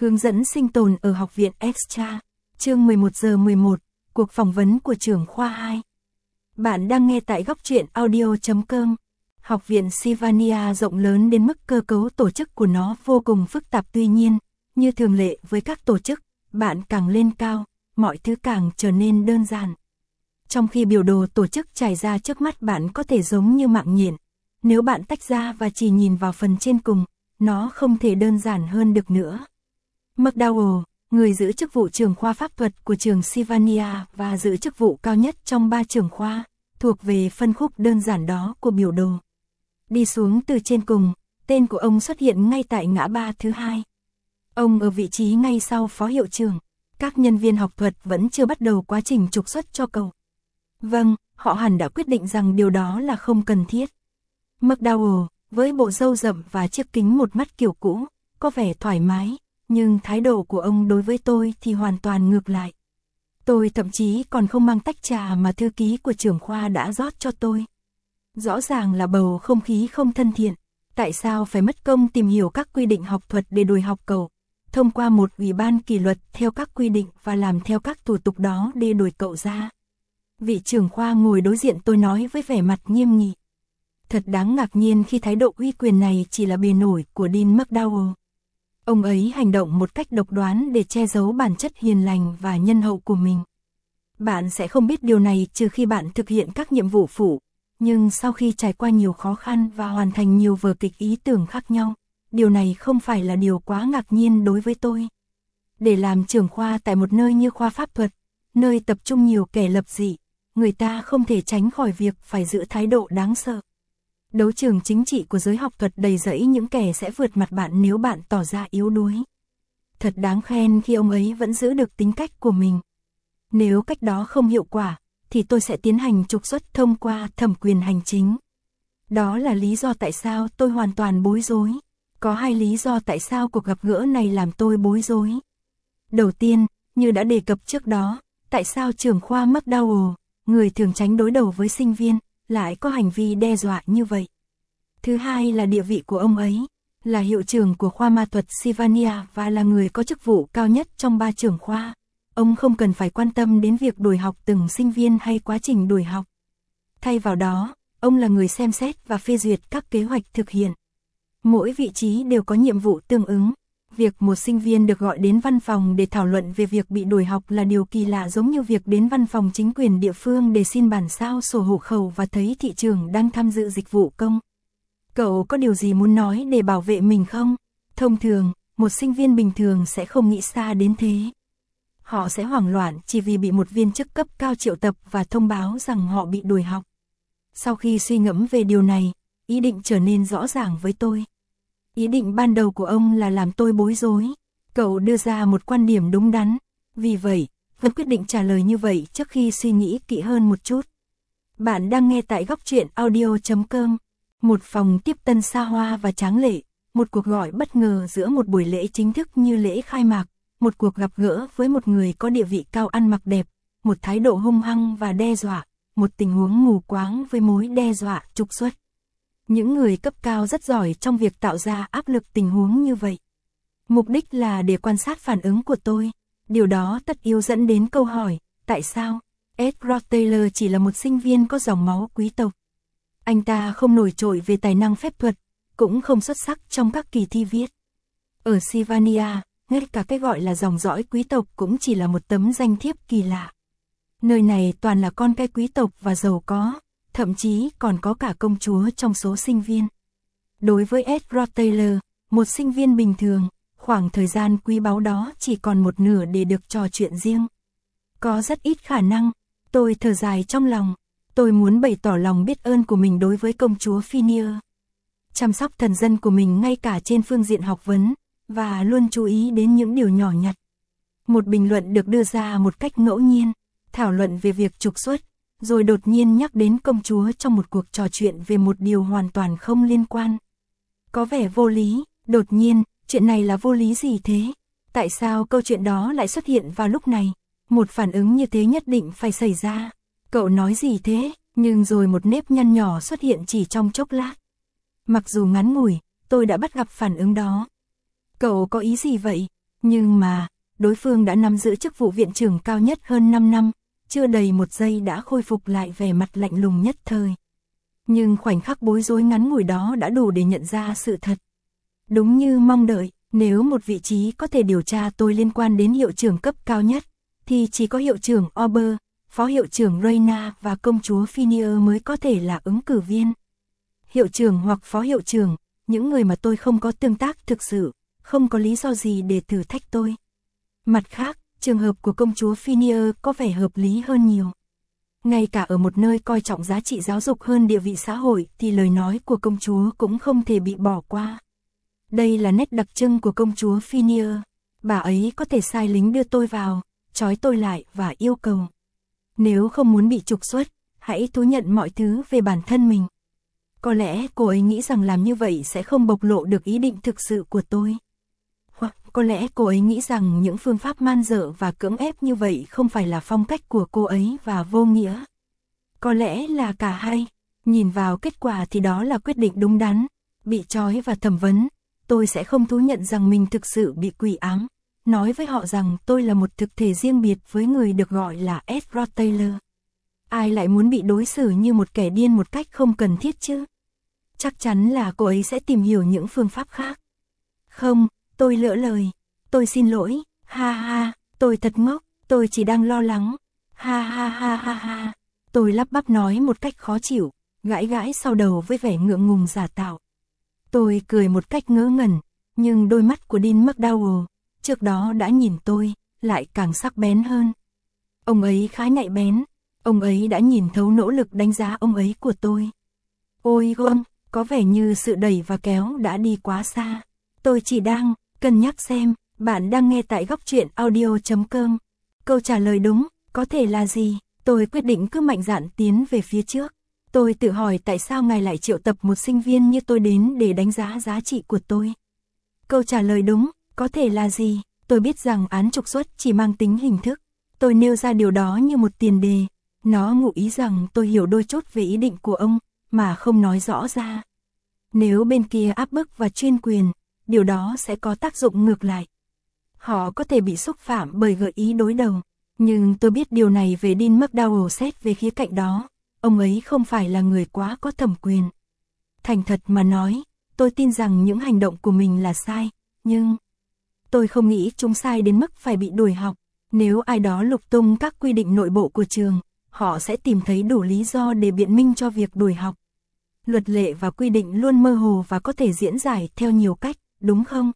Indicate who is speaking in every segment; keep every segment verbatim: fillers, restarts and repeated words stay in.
Speaker 1: Hướng dẫn sinh tồn ở Học viện Extra, chương mười một giờ mười một, cuộc phỏng vấn của trưởng khoa hai. Bạn đang nghe tại góc truyện audio chấm com. Học viện Sylvania rộng lớn đến mức cơ cấu tổ chức của nó vô cùng phức tạp, tuy nhiên, như thường lệ với các tổ chức, bạn càng lên cao, mọi thứ càng trở nên đơn giản. Trong khi biểu đồ tổ chức trải ra trước mắt bạn có thể giống như mạng nhện, nếu bạn tách ra và chỉ nhìn vào phần trên cùng, nó không thể đơn giản hơn được nữa. McDowell, người giữ chức vụ trưởng khoa pháp thuật của trường Sylvania và giữ chức vụ cao nhất trong ba trưởng khoa, thuộc về phân khúc đơn giản đó của biểu đồ. Đi xuống từ trên cùng, tên của ông xuất hiện ngay tại ngã ba thứ hai. Ông ở vị trí ngay sau phó hiệu trưởng. Các nhân viên học thuật vẫn chưa bắt đầu quá trình trục xuất cho cậu. Vâng, họ hẳn đã quyết định rằng điều đó là không cần thiết. McDowell, với bộ râu rậm và chiếc kính một mắt kiểu cũ, có vẻ thoải mái, nhưng thái độ của ông đối với tôi thì hoàn toàn ngược lại. Tôi thậm chí còn không mang tách trà mà thư ký của trưởng khoa đã rót cho tôi. Rõ ràng là bầu không khí không thân thiện. Tại sao phải mất công tìm hiểu các quy định học thuật để đuổi học cậu, thông qua một ủy ban kỷ luật theo các quy định và làm theo các thủ tục đó để đuổi cậu ra? Vị trưởng khoa ngồi đối diện tôi nói với vẻ mặt nghiêm nghị. Thật đáng ngạc nhiên khi thái độ uy quyền này chỉ là bề nổi của Dean McDowell. Ông ấy hành động một cách độc đoán để che giấu bản chất hiền lành và nhân hậu của mình. Bạn sẽ không biết điều này trừ khi bạn thực hiện các nhiệm vụ phụ, nhưng sau khi trải qua nhiều khó khăn và hoàn thành nhiều vở kịch ý tưởng khác nhau, điều này không phải là điều quá ngạc nhiên đối với tôi. Để làm trưởng khoa tại một nơi như khoa pháp thuật, nơi tập trung nhiều kẻ lập dị, người ta không thể tránh khỏi việc phải giữ thái độ đáng sợ. Đấu trường chính trị của giới học thuật đầy rẫy những kẻ sẽ vượt mặt bạn nếu bạn tỏ ra yếu đuối. Thật đáng khen khi ông ấy vẫn giữ được tính cách của mình. Nếu cách đó không hiệu quả, thì tôi sẽ tiến hành trục xuất thông qua thẩm quyền hành chính. Đó là lý do tại sao tôi hoàn toàn bối rối. Có hai lý do tại sao cuộc gặp gỡ này làm tôi bối rối. Đầu tiên, như đã đề cập trước đó, tại sao trưởng khoa McDowell, người thường tránh đối đầu với sinh viên, lại có hành vi đe dọa như vậy. Thứ hai là địa vị của ông ấy, là hiệu trưởng của khoa ma thuật Sylvania và là người có chức vụ cao nhất trong ba trưởng khoa. Ông không cần phải quan tâm đến việc đuổi học từng sinh viên hay quá trình đuổi học. Thay vào đó, ông là người xem xét và phê duyệt các kế hoạch thực hiện. Mỗi vị trí đều có nhiệm vụ tương ứng. Việc một sinh viên được gọi đến văn phòng để thảo luận về việc bị đuổi học là điều kỳ lạ, giống như việc đến văn phòng chính quyền địa phương để xin bản sao sổ hộ khẩu và thấy thị trưởng đang tham dự dịch vụ công. Cậu có điều gì muốn nói để bảo vệ mình không? Thông thường, một sinh viên bình thường sẽ không nghĩ xa đến thế. Họ sẽ hoảng loạn chỉ vì bị một viên chức cấp cao triệu tập và thông báo rằng họ bị đuổi học. Sau khi suy ngẫm về điều này, ý định trở nên rõ ràng với tôi. Ý định ban đầu của ông là làm tôi bối rối. Cậu đưa ra một quan điểm đúng đắn. Vì vậy, vẫn quyết định trả lời như vậy trước khi suy nghĩ kỹ hơn một chút. Bạn đang nghe tại góc truyện audio chấm com. Một phòng tiếp tân xa hoa và tráng lệ. Một cuộc gọi bất ngờ giữa một buổi lễ chính thức như lễ khai mạc. Một cuộc gặp gỡ với một người có địa vị cao ăn mặc đẹp. Một thái độ hung hăng và đe dọa. Một tình huống mù quáng với mối đe dọa trục xuất. Những người cấp cao rất giỏi trong việc tạo ra áp lực tình huống như vậy. Mục đích là để quan sát phản ứng của tôi. Điều đó tất yếu dẫn đến câu hỏi, tại sao? Edward Taylor chỉ là một sinh viên có dòng máu quý tộc. Anh ta không nổi trội về tài năng phép thuật, cũng không xuất sắc trong các kỳ thi viết. Ở Sylvania, ngay cả cái gọi là dòng dõi quý tộc cũng chỉ là một tấm danh thiếp kỳ lạ. Nơi này toàn là con cái quý tộc và giàu có. Thậm chí còn có cả công chúa trong số sinh viên. Đối với Edward Taylor, một sinh viên bình thường, khoảng thời gian quý báu đó chỉ còn một nửa để được trò chuyện riêng. Có rất ít khả năng, tôi thở dài trong lòng, tôi muốn bày tỏ lòng biết ơn của mình đối với công chúa Phineas. Chăm sóc thần dân của mình ngay cả trên phương diện học vấn, và luôn chú ý đến những điều nhỏ nhặt. Một bình luận được đưa ra một cách ngẫu nhiên, thảo luận về việc trục xuất. Rồi đột nhiên nhắc đến công chúa trong một cuộc trò chuyện về một điều hoàn toàn không liên quan. Có vẻ vô lý, đột nhiên, chuyện này là vô lý gì thế? Tại sao câu chuyện đó lại xuất hiện vào lúc này? Một phản ứng như thế nhất định phải xảy ra. Cậu nói gì thế? Nhưng rồi một nếp nhăn nhỏ xuất hiện chỉ trong chốc lát. Mặc dù ngắn ngủi, tôi đã bắt gặp phản ứng đó. Cậu có ý gì vậy? Nhưng mà, đối phương đã nắm giữ chức vụ viện trưởng cao nhất hơn năm năm, chưa đầy một giây đã khôi phục lại vẻ mặt lạnh lùng nhất thời. Nhưng khoảnh khắc bối rối ngắn ngủi đó đã đủ để nhận ra sự thật. Đúng như mong đợi, nếu một vị trí có thể điều tra tôi liên quan đến hiệu trưởng cấp cao nhất, thì chỉ có hiệu trưởng Ober, phó hiệu trưởng Reina và công chúa Phineas mới có thể là ứng cử viên. Hiệu trưởng hoặc phó hiệu trưởng, những người mà tôi không có tương tác thực sự, không có lý do gì để thử thách tôi. Mặt khác, trường hợp của công chúa Phineas có vẻ hợp lý hơn nhiều. Ngay cả ở một nơi coi trọng giá trị giáo dục hơn địa vị xã hội thì lời nói của công chúa cũng không thể bị bỏ qua. Đây là nét đặc trưng của công chúa Phineas. Bà ấy có thể sai lính đưa tôi vào, trói tôi lại và yêu cầu. Nếu không muốn bị trục xuất, hãy thú nhận mọi thứ về bản thân mình. Có lẽ cô ấy nghĩ rằng làm như vậy sẽ không bộc lộ được ý định thực sự của tôi. Hoặc có lẽ cô ấy nghĩ rằng những phương pháp man dợ và cưỡng ép như vậy không phải là phong cách của cô ấy và vô nghĩa. Có lẽ là cả hai. Nhìn vào kết quả thì đó là quyết định đúng đắn. Bị trói và thẩm vấn, tôi sẽ không thú nhận rằng mình thực sự bị quỷ ám. Nói với họ rằng tôi là một thực thể riêng biệt với người được gọi là Ezra Taylor. Ai lại muốn bị đối xử như một kẻ điên một cách không cần thiết chứ? Chắc chắn là cô ấy sẽ tìm hiểu những phương pháp khác. Không, tôi lỡ lời. Tôi xin lỗi, ha ha, tôi thật ngốc, tôi chỉ đang lo lắng. Ha ha ha ha ha. Tôi lắp bắp nói một cách khó chịu, gãi gãi sau đầu với vẻ ngượng ngùng giả tạo. Tôi cười một cách ngớ ngẩn, nhưng đôi mắt của Dean McDowell, trước đó đã nhìn tôi, lại càng sắc bén hơn. Ông ấy khá nhạy bén, ông ấy đã nhìn thấu nỗ lực đánh giá ông ấy của tôi. Ôi gông, có vẻ như sự đẩy và kéo đã đi quá xa. Tôi chỉ đang cân nhắc xem, bạn đang nghe tại góc truyện audio chấm com. Câu trả lời đúng, có thể là gì? Tôi quyết định cứ mạnh dạn tiến về phía trước. Tôi tự hỏi tại sao ngài lại triệu tập một sinh viên như tôi đến để đánh giá giá trị của tôi. Câu trả lời đúng, có thể là gì? Tôi biết rằng án trục xuất chỉ mang tính hình thức. Tôi nêu ra điều đó như một tiền đề. Nó ngụ ý rằng tôi hiểu đôi chút về ý định của ông, mà không nói rõ ra. Nếu bên kia áp bức và chuyên quyền, điều đó sẽ có tác dụng ngược lại. Họ có thể bị xúc phạm bởi gợi ý đối đầu. Nhưng tôi biết điều này về Dean McDowell xét về khía cạnh đó. Ông ấy không phải là người quá có thẩm quyền. Thành thật mà nói, tôi tin rằng những hành động của mình là sai, nhưng tôi không nghĩ chúng sai đến mức phải bị đuổi học. Nếu ai đó lục tung các quy định nội bộ của trường, họ sẽ tìm thấy đủ lý do để biện minh cho việc đuổi học. Luật lệ và quy định luôn mơ hồ và có thể diễn giải theo nhiều cách, đúng không?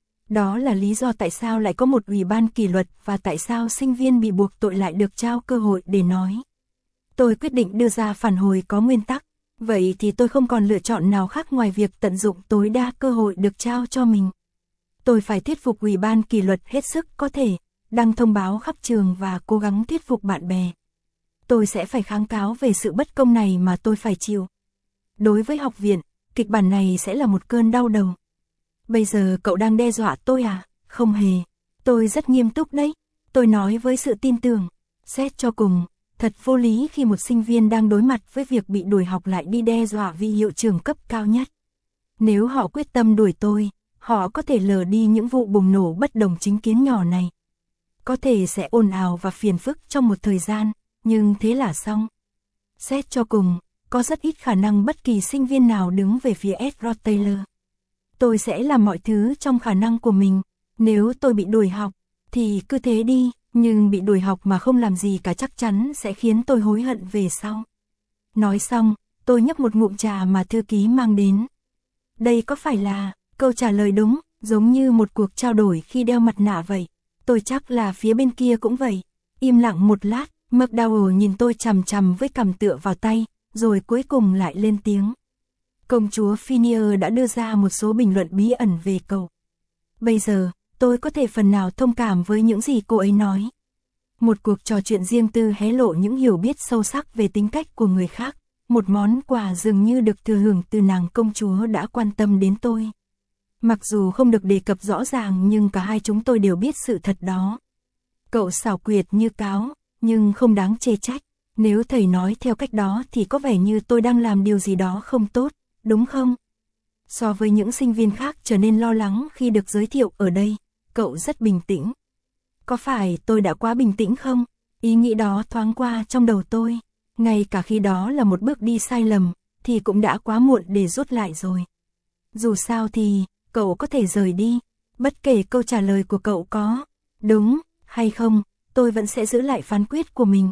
Speaker 1: Đó là lý do tại sao lại có một ủy ban kỷ luật và tại sao sinh viên bị buộc tội lại được trao cơ hội để nói. Tôi quyết định đưa ra phản hồi có nguyên tắc, vậy thì tôi không còn lựa chọn nào khác ngoài việc tận dụng tối đa cơ hội được trao cho mình. Tôi phải thuyết phục ủy ban kỷ luật hết sức có thể, đăng thông báo khắp trường và cố gắng thuyết phục bạn bè. Tôi sẽ phải kháng cáo về sự bất công này mà tôi phải chịu. Đối với học viện, kịch bản này sẽ là một cơn đau đầu. Bây giờ cậu đang đe dọa tôi à? Không hề. Tôi rất nghiêm túc đấy. Tôi nói với sự tin tưởng. Xét cho cùng, thật vô lý khi một sinh viên đang đối mặt với việc bị đuổi học lại đi đe dọa vị hiệu trưởng cấp cao nhất. Nếu họ quyết tâm đuổi tôi, họ có thể lờ đi những vụ bùng nổ bất đồng chính kiến nhỏ này. Có thể sẽ ồn ào và phiền phức trong một thời gian, nhưng thế là xong. Xét cho cùng, có rất ít khả năng bất kỳ sinh viên nào đứng về phía Ezra Taylor. Tôi sẽ làm mọi thứ trong khả năng của mình. Nếu tôi bị đuổi học, thì cứ thế đi, nhưng bị đuổi học mà không làm gì cả chắc chắn sẽ khiến tôi hối hận về sau. Nói xong, tôi nhấp một ngụm trà mà thư ký mang đến. Đây có phải là câu trả lời đúng, giống như một cuộc trao đổi khi đeo mặt nạ vậy. Tôi chắc là phía bên kia cũng vậy. Im lặng một lát, McDowell nhìn tôi chằm chằm với cằm tựa vào tay, rồi cuối cùng lại lên tiếng. Công chúa Phineas đã đưa ra một số bình luận bí ẩn về cậu. Bây giờ, tôi có thể phần nào thông cảm với những gì cô ấy nói. Một cuộc trò chuyện riêng tư hé lộ những hiểu biết sâu sắc về tính cách của người khác. Một món quà dường như được thừa hưởng từ nàng công chúa đã quan tâm đến tôi. Mặc dù không được đề cập rõ ràng nhưng cả hai chúng tôi đều biết sự thật đó. Cậu xảo quyệt như cáo, nhưng không đáng chê trách. Nếu thầy nói theo cách đó thì có vẻ như tôi đang làm điều gì đó không tốt, đúng không? So với những sinh viên khác trở nên lo lắng khi được giới thiệu ở đây, cậu rất bình tĩnh. Có phải tôi đã quá bình tĩnh không? Ý nghĩ đó thoáng qua trong đầu tôi. Ngay cả khi đó là một bước đi sai lầm, thì cũng đã quá muộn để rút lại rồi. Dù sao thì, cậu có thể rời đi. Bất kể câu trả lời của cậu có đúng hay không, tôi vẫn sẽ giữ lại phán quyết của mình.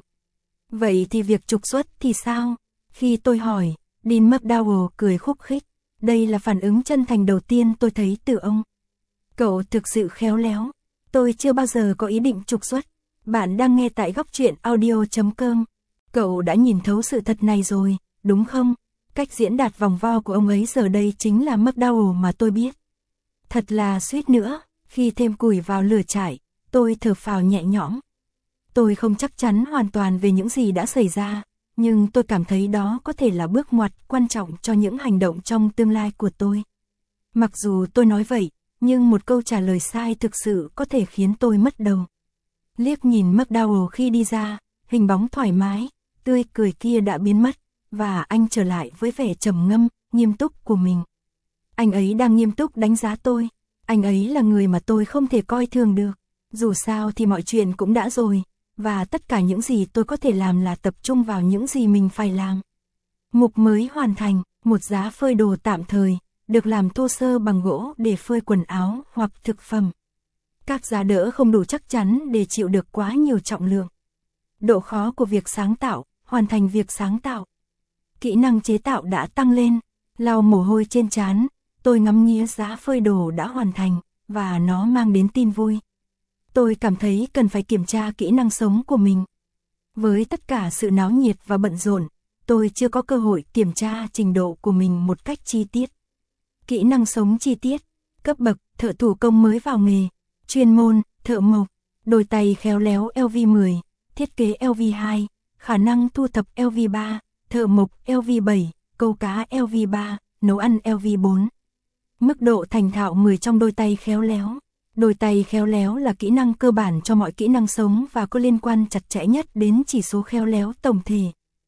Speaker 1: Vậy thì việc trục xuất thì sao? Khi tôi hỏi, Dean McDowell cười khúc khích. Đây là phản ứng chân thành đầu tiên tôi thấy từ ông. Cậu thực sự khéo léo. Tôi chưa bao giờ có ý định trục xuất. Bạn đang nghe tại góc truyện audio chấm com. Cậu đã nhìn thấu sự thật này rồi, đúng không? Cách diễn đạt vòng vo của ông ấy giờ đây chính là McDowell mà tôi biết. Thật là suýt nữa, khi thêm củi vào lửa trại, tôi thở phào nhẹ nhõm. Tôi không chắc chắn hoàn toàn về những gì đã xảy ra, nhưng tôi cảm thấy đó có thể là bước ngoặt quan trọng cho những hành động trong tương lai của tôi. Mặc dù tôi nói vậy, nhưng một câu trả lời sai thực sự có thể khiến tôi mất đầu. Liếc nhìn McDowell khi đi ra, hình bóng thoải mái, tươi cười kia đã biến mất, và anh trở lại với vẻ trầm ngâm, nghiêm túc của mình. Anh ấy đang nghiêm túc đánh giá tôi, anh ấy là người mà tôi không thể coi thường được. Dù sao thì mọi chuyện cũng đã rồi, và tất cả những gì tôi có thể làm là tập trung vào những gì mình phải làm. Mục mới hoàn thành, một giá phơi đồ tạm thời, được làm thô sơ bằng gỗ để phơi quần áo hoặc thực phẩm. Các giá đỡ không đủ chắc chắn để chịu được quá nhiều trọng lượng. Độ khó của việc sáng tạo, hoàn thành việc sáng tạo. Kỹ năng chế tạo đã tăng lên, lau mồ hôi trên trán, tôi ngắm nghía giá phơi đồ đã hoàn thành, và nó mang đến tin vui. Tôi cảm thấy cần phải kiểm tra kỹ năng sống của mình. Với tất cả sự náo nhiệt và bận rộn, tôi chưa có cơ hội kiểm tra trình độ của mình một cách chi tiết. Kỹ năng sống chi tiết, cấp bậc, thợ thủ công mới vào nghề, chuyên môn, thợ mộc, đôi tay khéo léo L V mười, thiết kế L V hai, khả năng thu thập L V ba, thợ mộc L V bảy, câu cá L V ba, nấu ăn L V bốn. Mức độ thành thạo mười trong đôi tay khéo léo. Đôi tay khéo léo là kỹ năng cơ bản cho mọi kỹ năng sống và có liên quan chặt chẽ nhất đến chỉ số khéo léo tổng thể.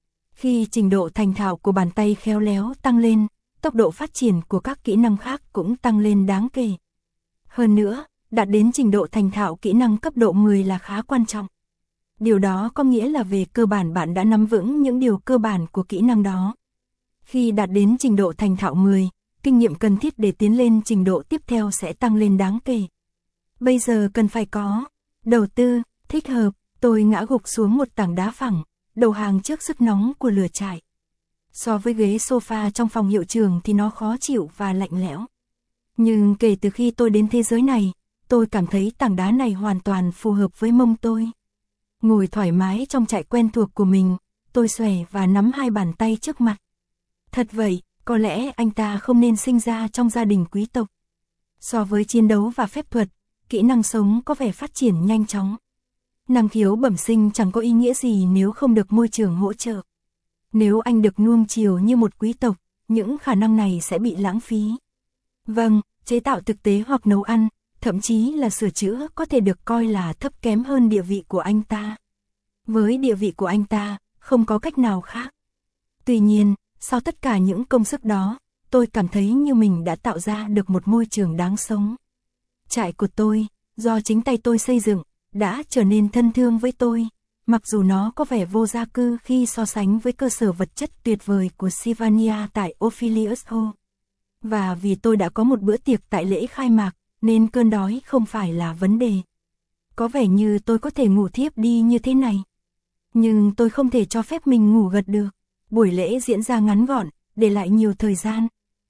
Speaker 1: Khi trình độ thành thạo của bàn tay khéo léo tăng lên, tốc độ phát triển của các kỹ năng khác cũng tăng lên đáng kể. Hơn nữa, đạt đến trình độ thành thạo kỹ năng cấp độ mười là khá quan trọng. Điều đó có nghĩa là về cơ bản bạn đã nắm vững những điều cơ bản của kỹ năng đó. Khi đạt đến trình độ thành thạo mười, kinh nghiệm cần thiết để tiến lên trình độ tiếp theo sẽ tăng lên đáng kể. Bây giờ cần phải có đầu tư thích hợp. Tôi ngã gục xuống một tảng đá phẳng, đầu hàng trước sức nóng của lửa trại. So với ghế sofa trong phòng hiệu trưởng thì nó khó chịu và lạnh lẽo. Nhưng kể từ khi tôi đến thế giới này, tôi cảm thấy tảng đá này hoàn toàn phù hợp với mông tôi. Ngồi thoải mái trong trại quen thuộc của mình, tôi xòe và nắm hai bàn tay trước mặt. Thật vậy, có lẽ anh ta không nên sinh ra trong gia đình quý tộc. So với chiến đấu và phép thuật, kỹ năng sống có vẻ phát triển nhanh chóng. Năng khiếu bẩm sinh chẳng có ý nghĩa gì nếu không được môi trường hỗ trợ. Nếu anh được nuông chiều như một quý tộc, những khả năng này sẽ bị lãng phí. Vâng, chế tạo thực tế hoặc nấu ăn, thậm chí là sửa chữa có thể được coi là thấp kém hơn địa vị của anh ta. Với địa vị của anh ta, không có cách nào khác. Tuy nhiên, sau tất cả những công sức đó, tôi cảm thấy như mình đã tạo ra được một môi trường đáng sống. Trại của tôi, do chính tay tôi xây dựng, đã trở nên thân thương với tôi, mặc dù nó có vẻ vô gia cư khi so sánh với cơ sở vật chất tuyệt vời của Sylvania tại Ophelia Hall. Và vì tôi đã có một bữa tiệc tại lễ khai mạc, nên cơn đói không phải là vấn đề. Có vẻ như tôi có thể ngủ thiếp đi như thế này. Nhưng tôi không thể cho phép mình ngủ gật được. Buổi lễ diễn ra ngắn gọn, để lại nhiều thời gian.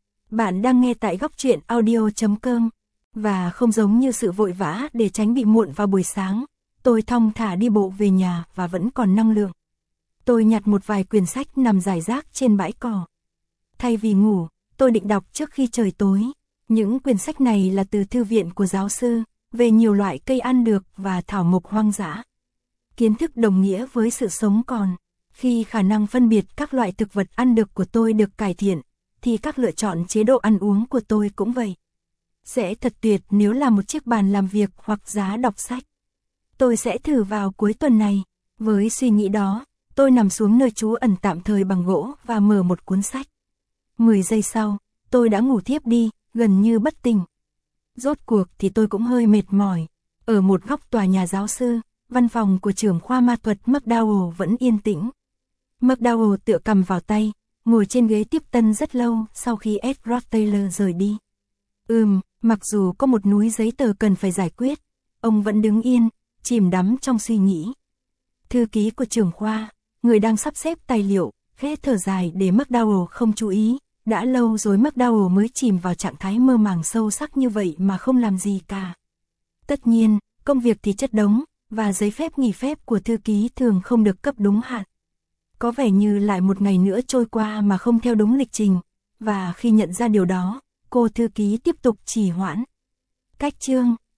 Speaker 1: Bạn đang nghe tại góc truyện audio chấm com. Và không giống như sự vội vã để tránh bị muộn vào buổi sáng, tôi thong thả đi bộ về nhà và vẫn còn năng lượng. Tôi nhặt một vài quyển sách nằm rải rác trên bãi cỏ. Thay vì ngủ, tôi định đọc trước khi trời tối. Những quyển sách này là từ thư viện của giáo sư, về nhiều loại cây ăn được và thảo mộc hoang dã. Kiến thức đồng nghĩa với sự sống còn. Khi khả năng phân biệt các loại thực vật ăn được của tôi được cải thiện, thì các lựa chọn chế độ ăn uống của tôi cũng vậy. Sẽ thật tuyệt nếu là một chiếc bàn làm việc hoặc giá đọc sách. Tôi sẽ thử vào cuối tuần này. Với suy nghĩ đó, tôi nằm xuống nơi trú ẩn tạm thời bằng gỗ và mở một cuốn sách. mười giây sau, tôi đã ngủ thiếp đi, gần như bất tỉnh. Rốt cuộc thì tôi cũng hơi mệt mỏi. Ở một góc tòa nhà giáo sư, văn phòng của trưởng khoa ma thuật McDowell vẫn yên tĩnh. McDowell tựa cầm vào tay, ngồi trên ghế tiếp tân rất lâu sau khi Edward Taylor rời đi. Ừm, mặc dù có một núi giấy tờ cần phải giải quyết, ông vẫn đứng yên, chìm đắm trong suy nghĩ. Thư ký của trưởng khoa, người đang sắp xếp tài liệu, khẽ thở dài để McDowell không chú ý. Đã lâu rồi McDowell mới chìm vào trạng thái mơ màng sâu sắc như vậy mà không làm gì cả. Tất nhiên, công việc thì chất đống, và giấy phép nghỉ phép của thư ký thường không được cấp đúng hạn. Có vẻ như lại một ngày nữa trôi qua mà không theo đúng lịch trình, và khi nhận ra điều đó, cô thư ký tiếp tục trì hoãn. Cách chương